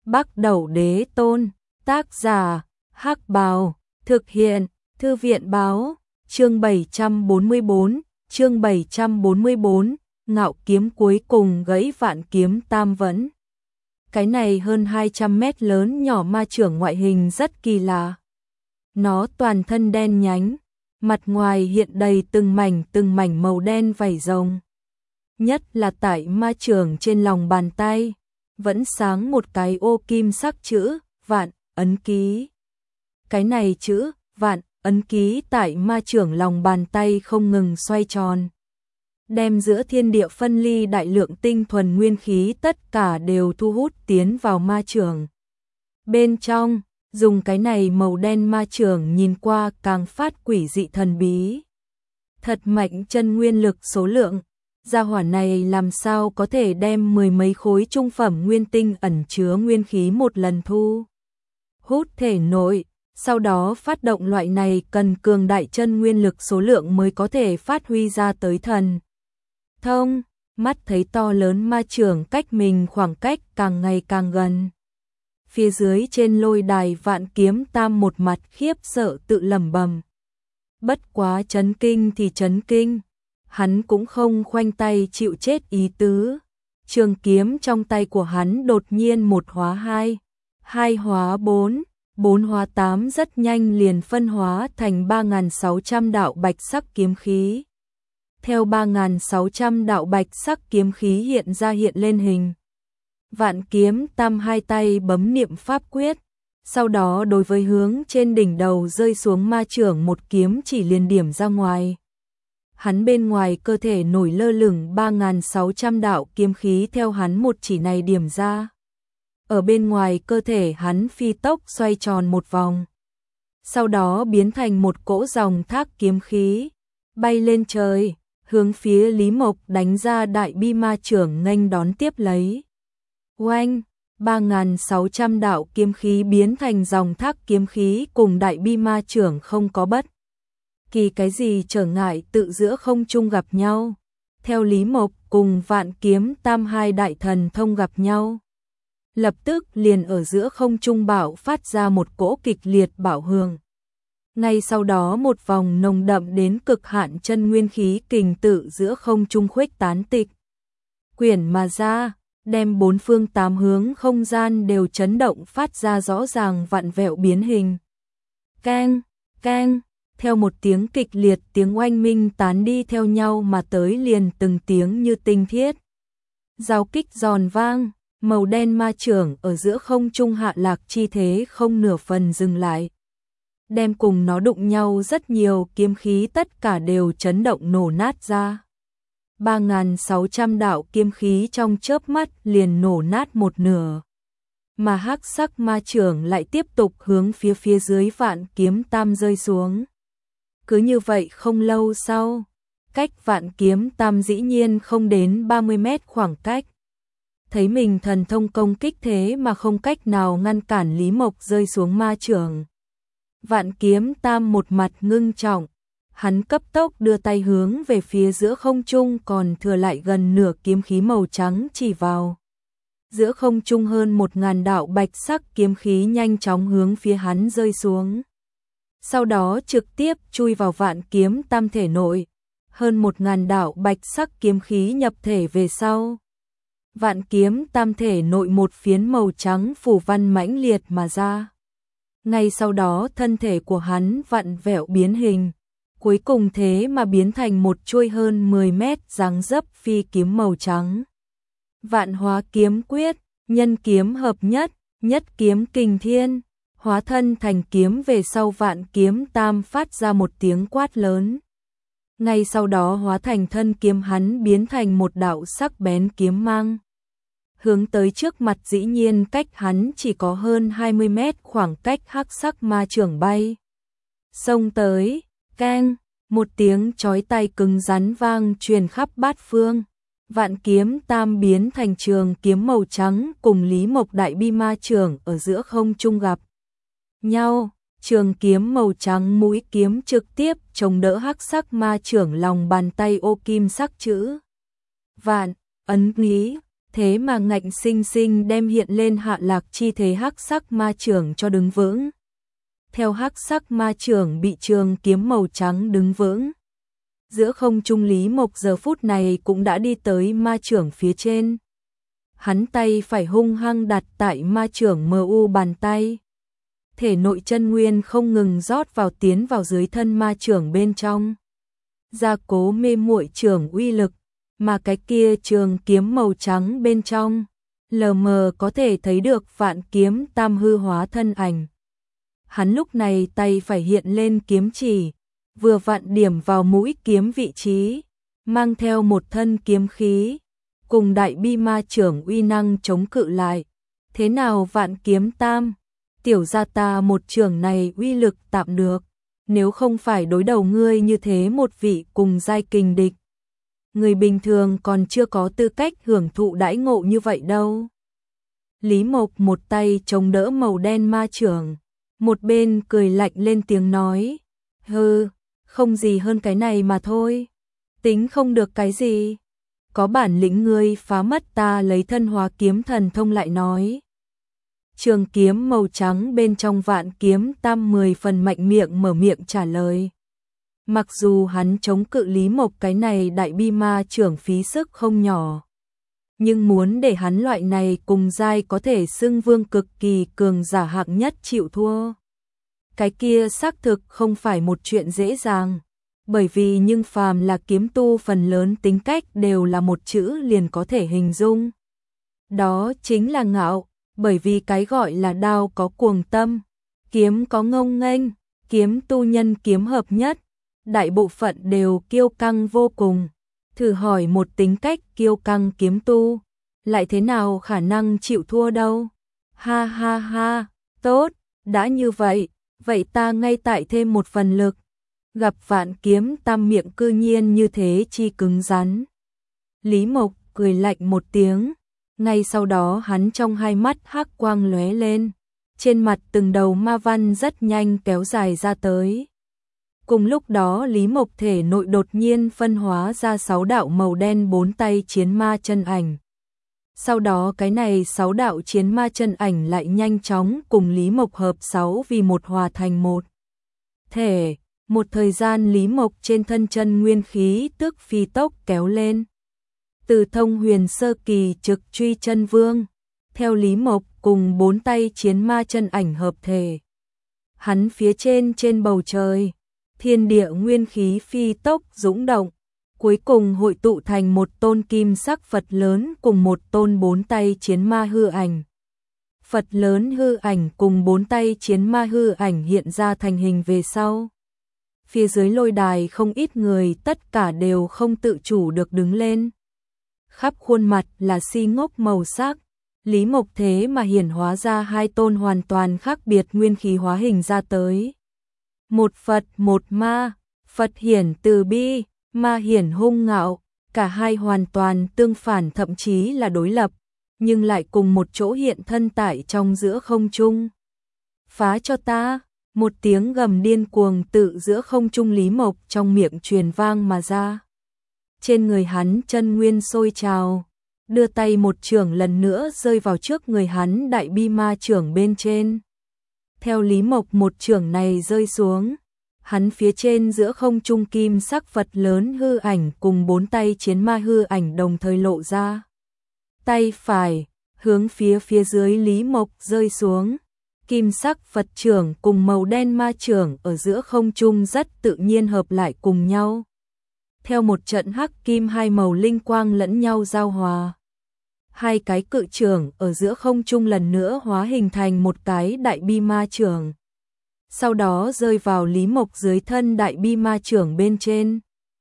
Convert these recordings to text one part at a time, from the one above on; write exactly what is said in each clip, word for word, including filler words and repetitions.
Bắc Đẩu Đế Tôn, tác giả, Hắc Bào, thực hiện, Thư viện báo, chương bảy trăm bốn mươi tư, chương bảy trăm bốn mươi tư, ngạo kiếm cuối cùng gãy vạn kiếm tam vẫn. Cái này hơn hai trăm mét lớn nhỏ ma chưởng ngoại hình rất kỳ lạ. Nó toàn thân đen nhánh, mặt ngoài hiện đầy từng mảnh từng mảnh màu đen vảy rồng. Nhất là tại ma chưởng trên lòng bàn tay, vẫn sáng một cái ô kim sắc chữ, vạn, ấn ký. Cái này chữ, vạn, ấn ký tại ma chưởng lòng bàn tay không ngừng xoay tròn. Đem giữa thiên địa phân ly đại lượng tinh thuần nguyên khí tất cả đều thu hút tiến vào ma chưởng. Bên trong, dùng cái này màu đen ma chưởng nhìn qua càng phát quỷ dị thần bí. Thật mạnh chân nguyên lực số lượng, gia hỏa này làm sao có thể đem mười mấy khối trung phẩm nguyên tinh ẩn chứa nguyên khí một lần thu hút thể nội, sau đó phát động loại này cần cường đại chân nguyên lực số lượng mới có thể phát huy ra tới thần thông. Mắt thấy to lớn ma chưởng cách mình khoảng cách càng ngày càng gần. Phía dưới trên lôi đài Vạn Kiếm Tam một mặt khiếp sợ tự lẩm bẩm. Bất quá chấn kinh thì chấn kinh, hắn cũng không khoanh tay chịu chết ý tứ. Trường kiếm trong tay của hắn đột nhiên một hóa hai, hai hóa bốn, bốn hóa tám, rất nhanh liền phân hóa thành ba nghìn sáu trăm đạo bạch sắc kiếm khí. Theo ba nghìn sáu trăm đạo bạch sắc kiếm khí hiện ra hiện lên hình. Vạn Kiếm Tam hai tay bấm niệm pháp quyết, sau đó đối với hướng trên đỉnh đầu rơi xuống ma chưởng một kiếm chỉ liền điểm ra ngoài. Hắn bên ngoài cơ thể nổi lơ lửng ba nghìn sáu trăm đạo kiếm khí theo hắn một chỉ này điểm ra. Ở bên ngoài cơ thể hắn phi tốc xoay tròn một vòng. Sau đó biến thành một cỗ dòng thác kiếm khí, bay lên trời, hướng phía Lý Mộc đánh ra đại bi ma chưởng nghênh đón tiếp lấy. Oanh, ba nghìn sáu trăm đạo kiếm khí biến thành dòng thác kiếm khí cùng đại bi ma chưởng không có bất kỳ cái gì trở ngại tự giữa không trung gặp nhau. Theo Lý Mộc cùng Vạn Kiếm Tam hai đại thần thông gặp nhau, lập tức liền ở giữa không trung bạo phát ra một cỗ kịch liệt bạo hưởng. Ngay sau đó một vòng nồng đậm đến cực hạn chân nguyên khí kình tự giữa không trung khuếch tán tịch quyển mà ra, đem bốn phương tám hướng không gian đều chấn động phát ra rõ ràng vặn vẹo biến hình. Keng, keng, theo một tiếng kịch liệt tiếng oanh minh tán đi theo nhau mà tới liền từng tiếng như tinh thiết. Giao kích giòn vang, màu đen ma chưởng ở giữa không trung hạ lạc chi thế không nửa phần dừng lại. Đem cùng nó đụng nhau rất nhiều kiếm khí tất cả đều chấn động nổ nát ra. ba nghìn sáu trăm đạo kiếm khí trong chớp mắt liền nổ nát một nửa. Mà hắc sắc ma chưởng lại tiếp tục hướng phía phía dưới Vạn Kiếm Tam rơi xuống. Cứ như vậy không lâu sau, cách Vạn Kiếm Tam dĩ nhiên không đến ba mươi mét khoảng cách. Thấy mình thần thông công kích thế mà không cách nào ngăn cản Lý Mộc rơi xuống ma chưởng. Vạn Kiếm Tam một mặt ngưng trọng, hắn cấp tốc đưa tay hướng về phía giữa không trung còn thừa lại gần nửa kiếm khí màu trắng chỉ vào. Giữa không trung hơn một ngàn đạo bạch sắc kiếm khí nhanh chóng hướng phía hắn rơi xuống. Sau đó trực tiếp chui vào Vạn Kiếm Tam thể nội, hơn một ngàn đạo bạch sắc kiếm khí nhập thể về sau. Vạn Kiếm Tam thể nội một phiến màu trắng phủ văn mãnh liệt mà ra. Ngay sau đó thân thể của hắn vặn vẹo biến hình, cuối cùng thế mà biến thành một chuôi hơn mười mét dáng dấp phi kiếm màu trắng. Vạn Hóa Kiếm Quyết, nhân kiếm hợp nhất, nhất kiếm kình thiên, hóa thân thành kiếm về sau Vạn Kiếm Tam phát ra một tiếng quát lớn. Ngay sau đó hóa thành thân kiếm hắn biến thành một đạo sắc bén kiếm mang. Hướng tới trước mặt dĩ nhiên cách hắn chỉ có hơn hai mươi mét khoảng cách hắc sắc ma chưởng bay. Xông tới, keng, một tiếng chói tai cứng rắn vang truyền khắp bát phương. Vạn Kiếm Tam biến thành trường kiếm màu trắng cùng Lý Mộc đại bi ma chưởng ở giữa không trung gặp nhau. Trường kiếm màu trắng mũi kiếm trực tiếp chống đỡ hắc sắc ma chưởng lòng bàn tay ô kim sắc chữ vạn, ấn ký. thế mà ngạnh sinh sinh đem hiện lên hạ lạc chi thế hắc sắc ma chưởng cho đứng vững. Theo hắc sắc ma chưởng bị trường kiếm màu trắng đứng vững, giữa không trung Lý Mộc giờ phút này cũng đã đi tới ma chưởng phía trên. Hắn tay phải hung hăng đặt tại ma chưởng mờ u bàn tay. Thể nội chân nguyên không ngừng rót vào tiến vào dưới thân ma chưởng bên trong. Gia cố mê muội chưởng uy lực, mà cái kia trường kiếm màu trắng bên trong, lờ mờ có thể thấy được Vạn Kiếm Tam hư hóa thân ảnh. Hắn lúc này tay phải hiện lên kiếm chỉ, vừa vặn điểm vào mũi kiếm vị trí, mang theo một thân kiếm khí, cùng đại bi ma chưởng uy năng chống cự lại. Thế nào Vạn Kiếm Tam? Tiểu gia ta một chưởng này uy lực tạm được, nếu không phải đối đầu ngươi như thế một vị cùng giai kình địch, người bình thường còn chưa có tư cách hưởng thụ đãi ngộ như vậy đâu. Lý Mộc một tay chống đỡ màu đen ma chưởng, một bên cười lạnh lên tiếng nói, hừ, không gì hơn cái này mà thôi, tính không được cái gì, có bản lĩnh ngươi phá mất ta lấy thân hóa kiếm thần thông lại nói. Trường kiếm màu trắng bên trong Vạn Kiếm Tam mười phần mạnh miệng mở miệng trả lời. Mặc dù hắn chống cự Lý Mộc cái này đại bi ma chưởng phí sức không nhỏ, nhưng muốn để hắn loại này cùng giai có thể xưng vương cực kỳ cường giả hạng nhất chịu thua, cái kia xác thực không phải một chuyện dễ dàng, bởi vì nhưng phàm là kiếm tu phần lớn tính cách đều là một chữ liền có thể hình dung. Đó chính là ngạo, bởi vì cái gọi là đao có cuồng tâm, kiếm có ngông nghênh, kiếm tu nhân kiếm hợp nhất, đại bộ phận đều kiêu căng vô cùng. Thử hỏi một tính cách kiêu căng kiếm tu, lại thế nào khả năng chịu thua đâu? Ha ha ha, tốt, đã như vậy, vậy ta ngay tại thêm một phần lực. Gặp Vạn Kiếm Tam miệng cư nhiên như thế chi cứng rắn. Lý Mộc cười lạnh một tiếng, ngay sau đó hắn trong hai mắt hắc quang lóe lên, trên mặt từng đầu ma văn rất nhanh kéo dài ra tới. Cùng lúc đó Lý Mộc thể nội đột nhiên phân hóa ra sáu đạo màu đen bốn tay chiến ma chân ảnh. Sau đó cái này sáu đạo chiến ma chân ảnh lại nhanh chóng cùng Lý Mộc hợp sáu vì một hòa thành một thể. Một thời gian Lý Mộc trên thân chân nguyên khí tức phi tốc kéo lên. Từ thông huyền sơ kỳ trực truy chân vương, theo Lý Mộc cùng bốn tay chiến ma chân ảnh hợp thể. Hắn phía trên trên bầu trời, thiên địa nguyên khí phi tốc dũng động, cuối cùng hội tụ thành một tôn kim sắc Phật lớn cùng một tôn bốn tay chiến ma hư ảnh. Phật lớn hư ảnh cùng bốn tay chiến ma hư ảnh hiện ra thành hình về sau. Phía dưới lôi đài không ít người tất cả đều không tự chủ được đứng lên. Khắp khuôn mặt là si ngốc màu sắc, Lý Mộc thế mà hiển hóa ra hai tôn hoàn toàn khác biệt nguyên khí hóa hình ra tới. Một Phật một ma, Phật hiển từ bi, ma hiển hung ngạo, cả hai hoàn toàn tương phản thậm chí là đối lập, nhưng lại cùng một chỗ hiện thân tại trong giữa không trung. Phá cho ta! Một tiếng gầm điên cuồng tự giữa không trung Lý Mộc trong miệng truyền vang mà ra. Trên người hắn chân nguyên sôi trào, đưa tay một chưởng lần nữa rơi vào trước người hắn đại bi ma chưởng bên trên. Theo Lý Mộc một chưởng này rơi xuống, hắn phía trên giữa không trung kim sắc Phật lớn hư ảnh cùng bốn tay chiến ma hư ảnh đồng thời lộ ra. Tay phải, hướng phía phía dưới Lý Mộc rơi xuống. Kim sắc Phật chưởng cùng màu đen ma chưởng ở giữa không trung rất tự nhiên hợp lại cùng nhau. Theo một trận hắc kim hai màu linh quang lẫn nhau giao hòa. Hai cái cự chưởng ở giữa không trung lần nữa hóa hình thành một cái đại bi ma chưởng. Sau đó rơi vào Lý Mộc dưới thân đại bi ma chưởng bên trên.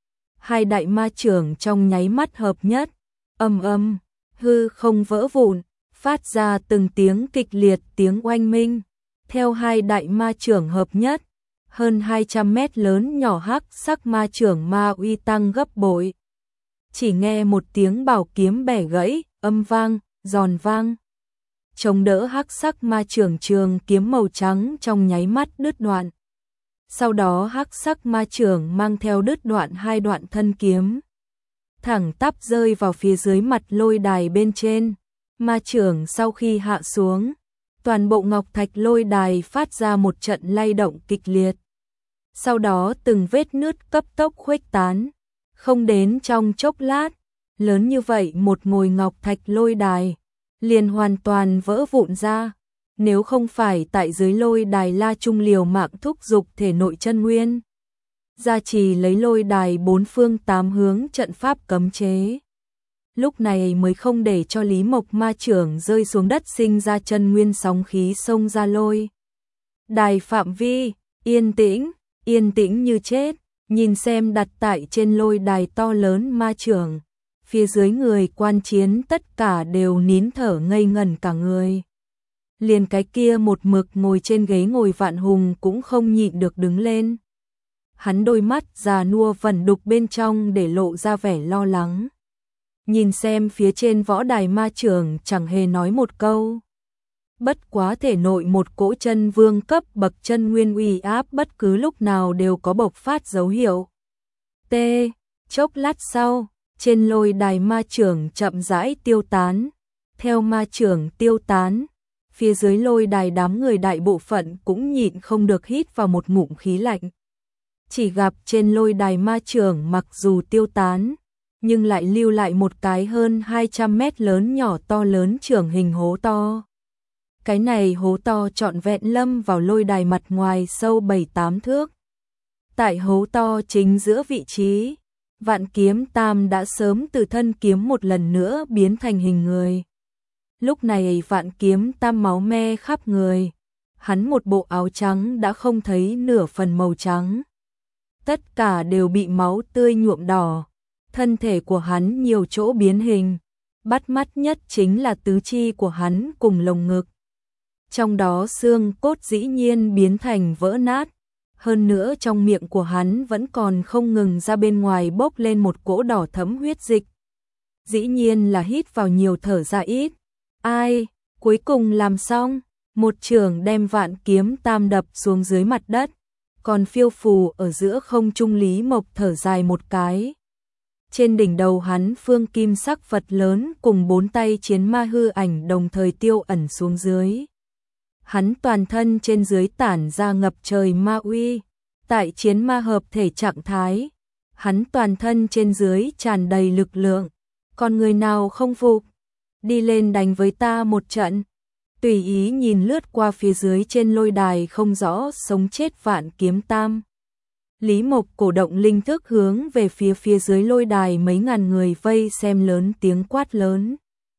Hai đại ma chưởng trong nháy mắt hợp nhất, ầm ầm, hư không vỡ vụn, phát ra từng tiếng kịch liệt tiếng oanh minh. Theo hai đại ma chưởng hợp nhất, hơn hai trăm mét lớn nhỏ hắc sắc ma chưởng ma uy tăng gấp bội. Chỉ nghe một tiếng bảo kiếm bẻ gãy, âm vang, giòn vang. Chống đỡ hắc sắc ma chưởng trường kiếm màu trắng trong nháy mắt đứt đoạn. Sau đó hắc sắc ma chưởng mang theo đứt đoạn hai đoạn thân kiếm. thẳng tắp rơi vào phía dưới mặt lôi đài bên trên. Ma chưởng sau khi hạ xuống, toàn bộ ngọc thạch lôi đài phát ra một trận lay động kịch liệt. Sau đó từng vết nứt cấp tốc khuếch tán, không đến trong chốc lát, lớn như vậy một ngôi ngọc thạch lôi đài liền hoàn toàn vỡ vụn ra. Nếu không phải tại dưới lôi đài La Trung liều mạng thúc dục thể nội chân nguyên, gia trì lấy lôi đài bốn phương tám hướng trận pháp cấm chế, lúc này mới không để cho Lý Mộc ma chưởng rơi xuống đất sinh ra chân nguyên sóng khí xông ra lôi đài phạm vi, yên tĩnh, yên tĩnh như chết. Nhìn xem đặt tại trên lôi đài to lớn ma chưởng, phía dưới người quan chiến tất cả đều nín thở ngây ngẩn cả người. Liền cái kia một mực ngồi trên ghế ngồi Vạn Hùng cũng không nhịn được đứng lên. Hắn đôi mắt già nua vẩn đục bên trong để lộ ra vẻ lo lắng. Nhìn xem phía trên võ đài ma chưởng chẳng hề nói một câu. Bất quá thể nội một cỗ chân vương cấp bậc chân nguyên uy áp bất cứ lúc nào đều có bộc phát dấu hiệu. T. Chốc lát sau, trên lôi đài ma chưởng chậm rãi tiêu tán. Theo ma chưởng tiêu tán, phía dưới lôi đài đám người đại bộ phận cũng nhịn không được hít vào một ngụm khí lạnh. Chỉ gặp trên lôi đài ma chưởng mặc dù tiêu tán, nhưng lại lưu lại một cái hơn hai trăm mét lớn nhỏ to lớn chưởng hình hố to. Cái này hố to trọn vẹn lâm vào lôi đài mặt ngoài sâu bảy tám thước. Tại hố to chính giữa vị trí, Vạn Kiếm Tam đã sớm từ thân kiếm một lần nữa biến thành hình người. Lúc này Vạn Kiếm Tam máu me khắp người, hắn một bộ áo trắng đã không thấy nửa phần màu trắng. Tất cả đều bị máu tươi nhuộm đỏ, thân thể của hắn nhiều chỗ biến hình, bắt mắt nhất chính là tứ chi của hắn cùng lồng ngực. Trong đó xương cốt dĩ nhiên biến thành vỡ nát, hơn nữa trong miệng của hắn vẫn còn không ngừng ra bên ngoài bốc lên một cỗ đỏ thẫm huyết dịch. Dĩ nhiên là hít vào nhiều thở ra ít. Ai, cuối cùng làm xong, một chưởng đem Vạn Kiếm Tam đập xuống dưới mặt đất, còn phiêu phù ở giữa không trung Lý Mộc thở dài một cái. Trên đỉnh đầu hắn phương kim sắc Phật lớn cùng bốn tay chiến ma hư ảnh đồng thời tiêu ẩn xuống dưới. Hắn toàn thân trên dưới tản ra ngập trời ma uy, tại chiến ma hợp thể trạng thái, hắn toàn thân trên dưới tràn đầy lực lượng, còn người nào không phục, đi lên đánh với ta một trận. Tùy ý nhìn lướt qua phía dưới trên lôi đài không rõ sống chết Vạn Kiếm Tam. Lý Mộc cổ động linh thức hướng về phía phía dưới lôi đài mấy ngàn người vây xem lớn tiếng quát lớn.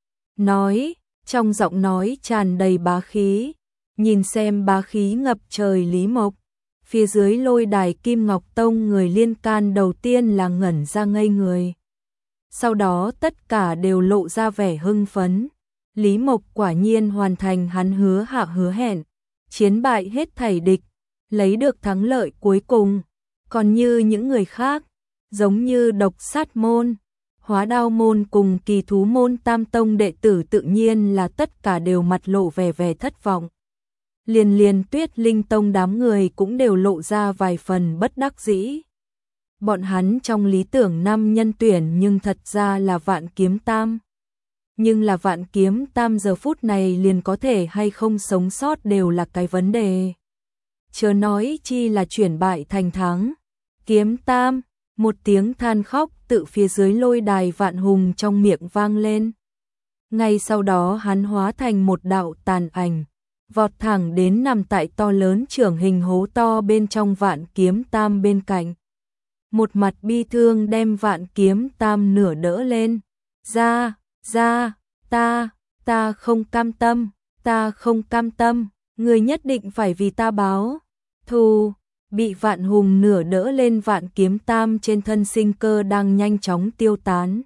Nói, trong giọng nói tràn đầy bá khí. Nhìn xem bá khí ngập trời Lý Mộc, phía dưới lôi đài Kim Ngọc Tông người liên can đầu tiên là ngẩn ra ngây người. Sau đó tất cả đều lộ ra vẻ hưng phấn. Lý Mộc quả nhiên hoàn thành hắn hứa hạ hứa hẹn, chiến bại hết thảy địch, lấy được thắng lợi cuối cùng. Còn như những người khác, giống như Độc Sát Môn, Hóa Đao Môn cùng Kỳ Thú Môn Tam Tông đệ tử tự nhiên là tất cả đều mặt lộ vẻ vẻ thất vọng. Liền liền Tuyết Linh Tông đám người cũng đều lộ ra vài phần bất đắc dĩ. Bọn hắn trong lý tưởng năm nhân tuyển nhưng thật ra là Vạn Kiếm Tam. Nhưng là Vạn Kiếm Tam giờ phút này liền có thể hay không sống sót đều là cái vấn đề. Chớ nói chi là chuyển bại thành thắng. Kiếm Tam, một tiếng than khóc tự phía dưới lôi đài Vạn Hùng trong miệng vang lên. Ngay sau đó hắn hóa thành một đạo tàn ảnh, vọt thẳng đến nằm tại to lớn chưởng hình hố to bên trong Vạn Kiếm Tam bên cạnh. Một mặt bi thương đem Vạn Kiếm Tam nửa đỡ lên. Ra, ra, ta, ta không cam tâm, ta không cam tâm, người nhất định phải vì ta báo thù. Bị Vạn Hùng nửa đỡ lên Vạn Kiếm Tam trên thân sinh cơ đang nhanh chóng tiêu tán.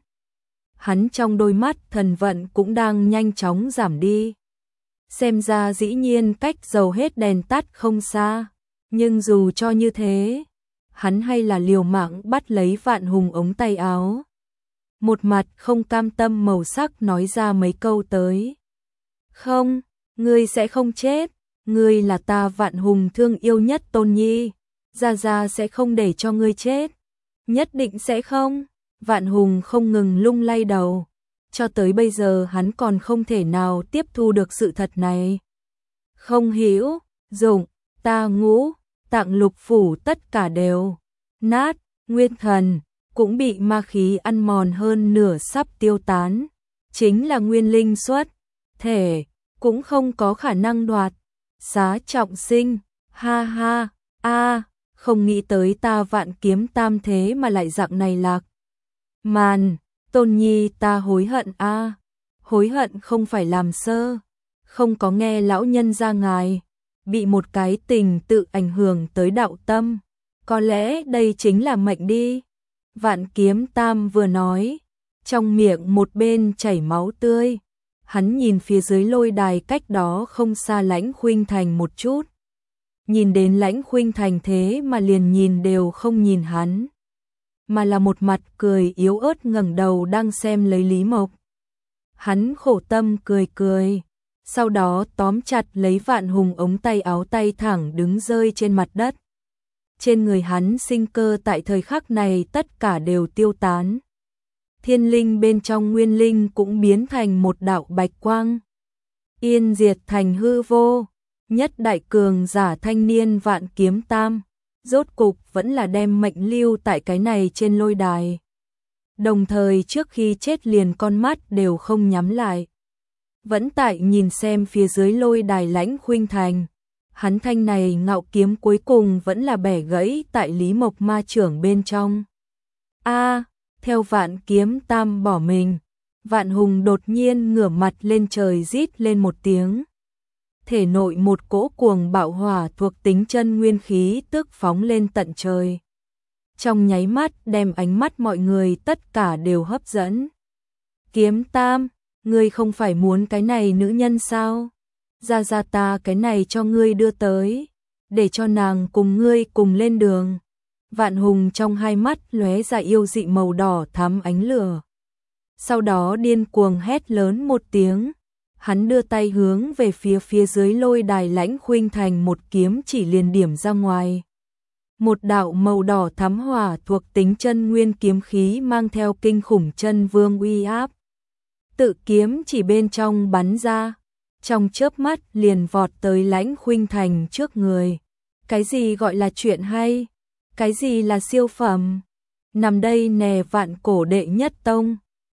Hắn trong đôi mắt thần vận cũng đang nhanh chóng giảm đi. Xem ra dĩ nhiên cách dầu hết đèn tắt không xa, nhưng dù cho như thế, hắn hay là liều mạng bắt lấy Vạn Hùng ống tay áo. Một mặt không cam tâm màu sắc nói ra mấy câu tới. Không, ngươi sẽ không chết, ngươi là ta Vạn Hùng thương yêu nhất Tôn Nhi, Gia Gia sẽ không để cho ngươi chết, nhất định sẽ không. Vạn Hùng không ngừng lung lay đầu. Cho tới bây giờ hắn còn không thể nào tiếp thu được sự thật này. Không hữu dụng, ta ngũ, tạng lục phủ tất cả đều nát, nguyên thần cũng bị ma khí ăn mòn hơn nửa sắp tiêu tán. Chính là nguyên linh xuất thể, cũng không có khả năng đoạt xá trọng sinh. Ha ha, a không nghĩ tới ta Vạn Kiếm Tam thế mà lại dạng này lạc màn. Tôn nhi ta hối hận a hối hận không phải làm sơ, không có nghe lão nhân ra ngài, bị một cái tình tự ảnh hưởng tới đạo tâm. Có lẽ đây chính là mệnh đi. Vạn Kiếm Tam vừa nói, trong miệng một bên chảy máu tươi. Hắn nhìn phía dưới lôi đài cách đó không xa Lãnh Khuynh Thành một chút. Nhìn đến Lãnh Khuynh Thành thế mà liền nhìn đều không nhìn hắn, mà là một mặt cười yếu ớt ngẩng đầu đang xem lấy Lý Mộc. Hắn khổ tâm cười cười, sau đó tóm chặt lấy Vạn Hùng ống tay áo, tay thẳng đứng rơi trên mặt đất. Trên người hắn sinh cơ tại thời khắc này tất cả đều tiêu tán. Thiên linh bên trong nguyên linh cũng biến thành một đạo bạch quang, yên diệt thành hư vô. Nhất đại cường giả thanh niên Vạn Kiếm Tam, rốt cục vẫn là đem mệnh lưu tại cái này trên lôi đài. Đồng thời trước khi chết liền con mắt đều không nhắm lại, vẫn tại nhìn xem phía dưới lôi đài Lãnh Khuynh Thành. Hắn thanh này ngạo kiếm cuối cùng vẫn là bẻ gãy tại Lý Mộc ma trưởng bên trong. A, theo Vạn Kiếm Tam bỏ mình, Vạn Hùng đột nhiên ngửa mặt lên trời rít lên một tiếng. Thể nội một cỗ cuồng bạo hỏa thuộc tính chân nguyên khí tức phóng lên tận trời. Trong nháy mắt đem ánh mắt mọi người tất cả đều hấp dẫn. Kiếm Tam, ngươi không phải muốn cái này nữ nhân sao? Ra ra ta cái này cho ngươi đưa tới, để cho nàng cùng ngươi cùng lên đường. Vạn Hùng trong hai mắt lóe ra yêu dị màu đỏ thắm ánh lửa. Sau đó điên cuồng hét lớn một tiếng. Hắn đưa tay hướng về phía phía dưới lôi đài Lãnh Khuynh Thành, một kiếm chỉ liền điểm ra ngoài. Một đạo màu đỏ thắm hỏa thuộc tính chân nguyên kiếm khí mang theo kinh khủng chân vương uy áp. Tự kiếm chỉ bên trong bắn ra, trong chớp mắt liền vọt tới Lãnh Khuynh Thành trước người. Cái gì gọi là chuyện hay? Cái gì là siêu phẩm? Nằm đây nè Vạn Cổ đệ nhất tông.